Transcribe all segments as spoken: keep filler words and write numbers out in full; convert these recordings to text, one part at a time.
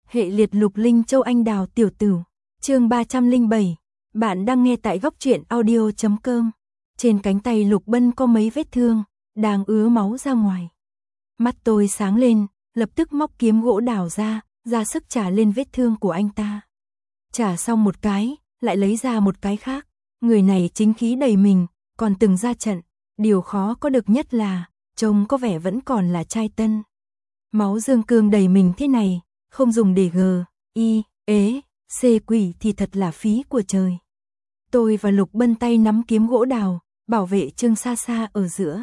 Hệ liệt Lục Linh Châu Anh Đào Tiểu Tửu, chương ba trăm lẻ bảy. Bạn đang nghe tại góc truyện audio chấm com. Trên cánh tay Lục Bân có mấy vết thương, đang ứa máu ra ngoài. Mắt tôi sáng lên, lập tức móc kiếm gỗ đào ra, ra sức chà lên vết thương của anh ta. Chà xong một cái, lại lấy ra một cái khác. Người này chính khí đầy mình, còn từng ra trận. Điều khó có được nhất là, trông có vẻ vẫn còn là trai tân. Máu dương cương đầy mình thế này, không dùng để gờ, y, ế, xê quỷ thì thật là phí của trời. Tôi và Lục Bân tay nắm kiếm gỗ đào, bảo vệ Trương Sa Sa ở giữa.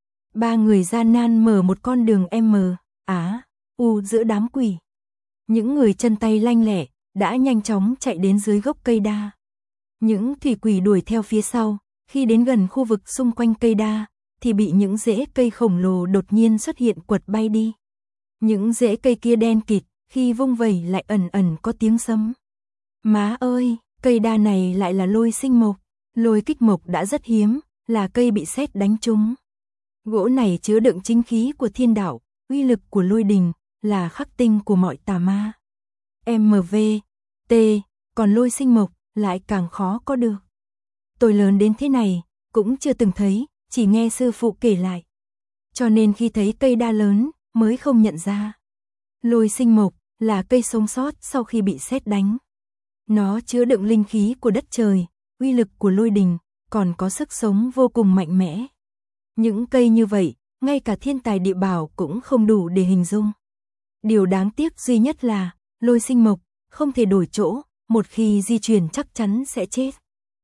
Ba người gian nan mở một con đường M, Á, U giữa đám quỷ. Những người chân tay lanh lẹ, đã nhanh chóng chạy đến dưới gốc cây đa. Những thủy quỷ đuổi theo phía sau, khi đến gần khu vực xung quanh cây đa, thì bị những rễ cây khổng lồ đột nhiên xuất hiện quật bay đi. Những rễ cây kia đen kịt, khi vung vẩy lại ẩn ẩn có tiếng sấm. Má ơi, cây đa này lại là lôi sinh mộc. Lôi kích mộc đã rất hiếm, là cây bị sét đánh trúng. Gỗ này chứa đựng chính khí của thiên đạo, uy lực của lôi đình, là khắc tinh của mọi tà ma. em vê, T, còn lôi sinh mộc lại càng khó có được. Tôi lớn đến thế này, cũng chưa từng thấy, chỉ nghe sư phụ kể lại. Cho nên khi thấy cây đa lớn, mới không nhận ra. Lôi sinh mộc là cây sống sót sau khi bị sét đánh. Nó chứa đựng linh khí của đất trời, uy lực của lôi đình, còn có sức sống vô cùng mạnh mẽ. Những cây như vậy, ngay cả thiên tài địa bảo cũng không đủ để hình dung. Điều đáng tiếc duy nhất là, lôi sinh mộc không thể đổi chỗ, một khi di chuyển chắc chắn sẽ chết.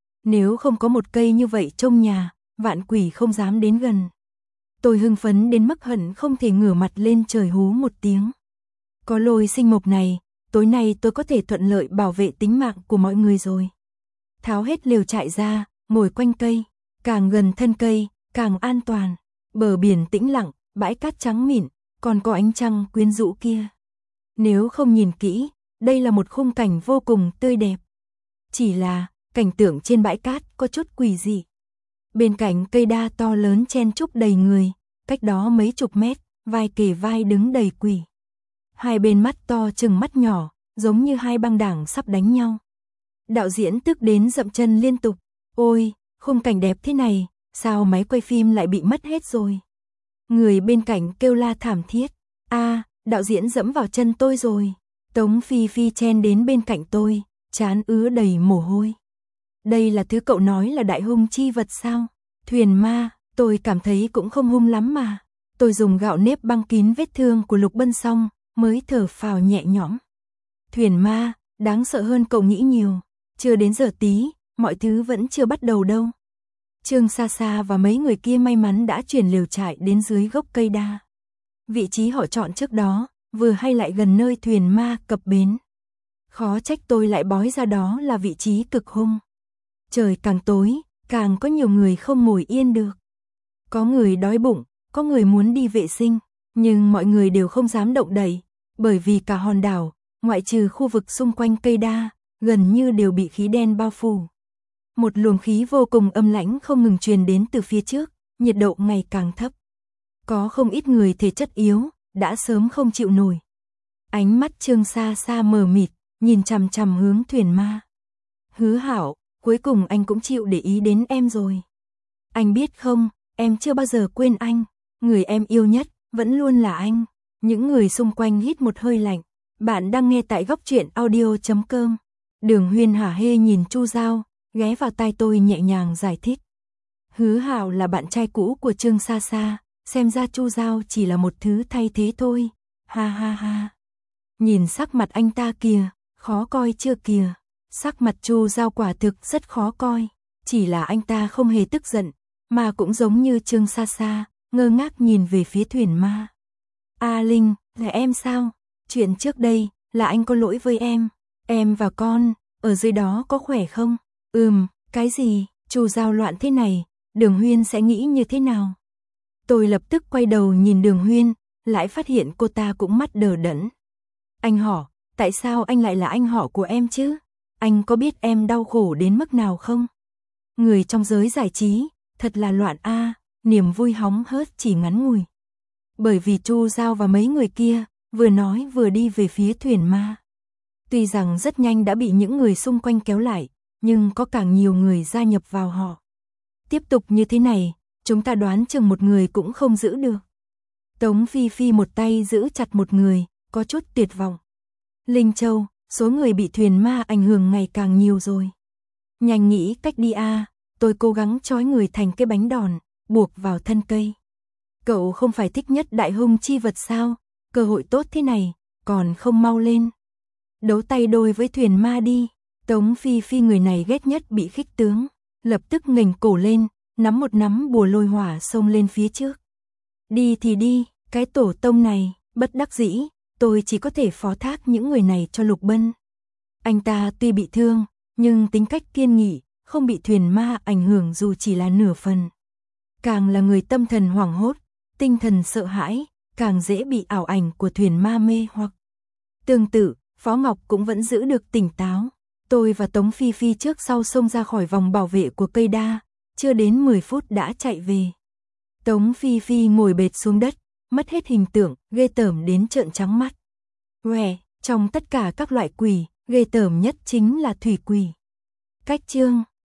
Nếu không có một cây như vậy trong nhà, vạn quỷ không dám đến gần. Tôi hưng phấn đến mức hận không thể ngửa mặt lên trời hú một tiếng. Có lôi sinh mộc này, tối nay tôi có thể thuận lợi bảo vệ tính mạng của mọi người rồi. Tháo hết lều trại ra, ngồi quanh cây, càng gần thân cây, càng an toàn. Bờ biển tĩnh lặng, bãi cát trắng mịn, còn có ánh trăng quyến rũ kia. Nếu không nhìn kỹ, đây là một khung cảnh vô cùng tươi đẹp. Chỉ là, cảnh tượng trên bãi cát có chút quỷ dị. Bên cạnh cây đa to lớn chen chúc đầy người, cách đó mấy chục mét, vai kề vai đứng đầy quỷ. Hai bên mắt to chừng mắt nhỏ, giống như hai băng đảng sắp đánh nhau. Đạo diễn tức đến dậm chân liên tục. Ôi, khung cảnh đẹp thế này, sao máy quay phim lại bị mất hết rồi? Người bên cạnh kêu la thảm thiết. A, đạo diễn dẫm vào chân tôi rồi. Tống Phi Phi chen đến bên cạnh tôi, trán ứa đầy mồ hôi. Đây là thứ cậu nói là đại hung chi vật sao? Thuyền ma, tôi cảm thấy cũng không hung lắm mà. Tôi dùng gạo nếp băng kín vết thương của Lục Bân xong, mới thở phào nhẹ nhõm. Thuyền ma, đáng sợ hơn cậu nghĩ nhiều. Chưa đến giờ tí, mọi thứ vẫn chưa bắt đầu đâu. Trương Sa Sa và mấy người kia may mắn đã chuyển lều trại đến dưới gốc cây đa. Vị trí họ chọn trước đó, vừa hay lại gần nơi thuyền ma cập bến. Khó trách tôi lại bói ra đó là vị trí cực hung. Trời càng tối, càng có nhiều người không ngồi yên được. Có người đói bụng, có người muốn đi vệ sinh, nhưng mọi người đều không dám động đậy, bởi vì cả hòn đảo, ngoại trừ khu vực xung quanh cây đa, gần như đều bị khí đen bao phủ. Một luồng khí vô cùng âm lãnh không ngừng truyền đến từ phía trước, nhiệt độ ngày càng thấp. Có không ít người thể chất yếu, đã sớm không chịu nổi. Ánh mắt Trương Sa Sa mờ mịt, nhìn chằm chằm hướng thuyền ma. Hứa Hảo, cuối cùng anh cũng chịu để ý đến em rồi. Anh biết không, em chưa bao giờ quên anh. Người em yêu nhất, vẫn luôn là anh. Những người xung quanh hít một hơi lạnh. Bạn đang nghe tại góc truyện audio chấm com. Đường Huyên hả hê nhìn Chu Giao, ghé vào tai tôi nhẹ nhàng giải thích. Hứa Hảo là bạn trai cũ của Trương Sa Sa, xem ra Chu Giao chỉ là một thứ thay thế thôi. Ha ha ha. Nhìn sắc mặt anh ta kìa, khó coi chưa kìa. Sắc mặt Chu Giao quả thực rất khó coi, chỉ là anh ta không hề tức giận, mà cũng giống như Trương Sa Sa, ngơ ngác nhìn về phía thuyền ma. A Linh, là em sao? Chuyện trước đây, là anh có lỗi với em. Em và con, ở dưới đó có khỏe không? Ừm, cái gì? Chu Giao loạn thế này, Đường Huyên sẽ nghĩ như thế nào? Tôi lập tức quay đầu nhìn Đường Huyên, lại phát hiện cô ta cũng mắt đờ đẫn. Anh họ, tại sao anh lại là anh họ của em chứ? Anh có biết em đau khổ đến mức nào không? Người trong giới giải trí, thật là loạn a, niềm vui hóng hớt chỉ ngắn ngủi. Bởi vì Chu Giao và mấy người kia, vừa nói vừa đi về phía thuyền ma. Tuy rằng rất nhanh đã bị những người xung quanh kéo lại, nhưng có càng nhiều người gia nhập vào họ. Tiếp tục như thế này, chúng ta đoán chừng một người cũng không giữ được. Tống Phi Phi một tay giữ chặt một người, có chút tuyệt vọng. Linh Châu, số người bị thuyền ma ảnh hưởng ngày càng nhiều rồi. Nhanh nghĩ cách đi a, tôi cố gắng trói người thành cái bánh đòn, buộc vào thân cây. Cậu không phải thích nhất đại hung chi vật sao? Cơ hội tốt thế này, còn không mau lên. Đấu tay đôi với thuyền ma đi. Tống Phi Phi người này ghét nhất bị khích tướng, lập tức nghềnh cổ lên, nắm một nắm bùa lôi hỏa xông lên phía trước. Đi thì đi, cái tổ tông này, bất đắc dĩ, tôi chỉ có thể phó thác những người này cho Lục Bân. Anh ta tuy bị thương, nhưng tính cách kiên nghị, không bị thuyền ma ảnh hưởng dù chỉ là nửa phần. Càng là người tâm thần hoảng hốt, tinh thần sợ hãi, càng dễ bị ảo ảnh của thuyền ma mê hoặc. Tương tự, Phó Ngọc cũng vẫn giữ được tỉnh táo. Tôi và Tống Phi Phi trước sau xông ra khỏi vòng bảo vệ của cây đa, chưa đến mười phút đã chạy về. Tống Phi Phi ngồi bệt xuống đất, mất hết hình tượng, ghê tởm đến trợn trắng mắt. Uè, trong tất cả các loại quỷ, ghê tởm nhất chính là thủy quỷ. Cách chương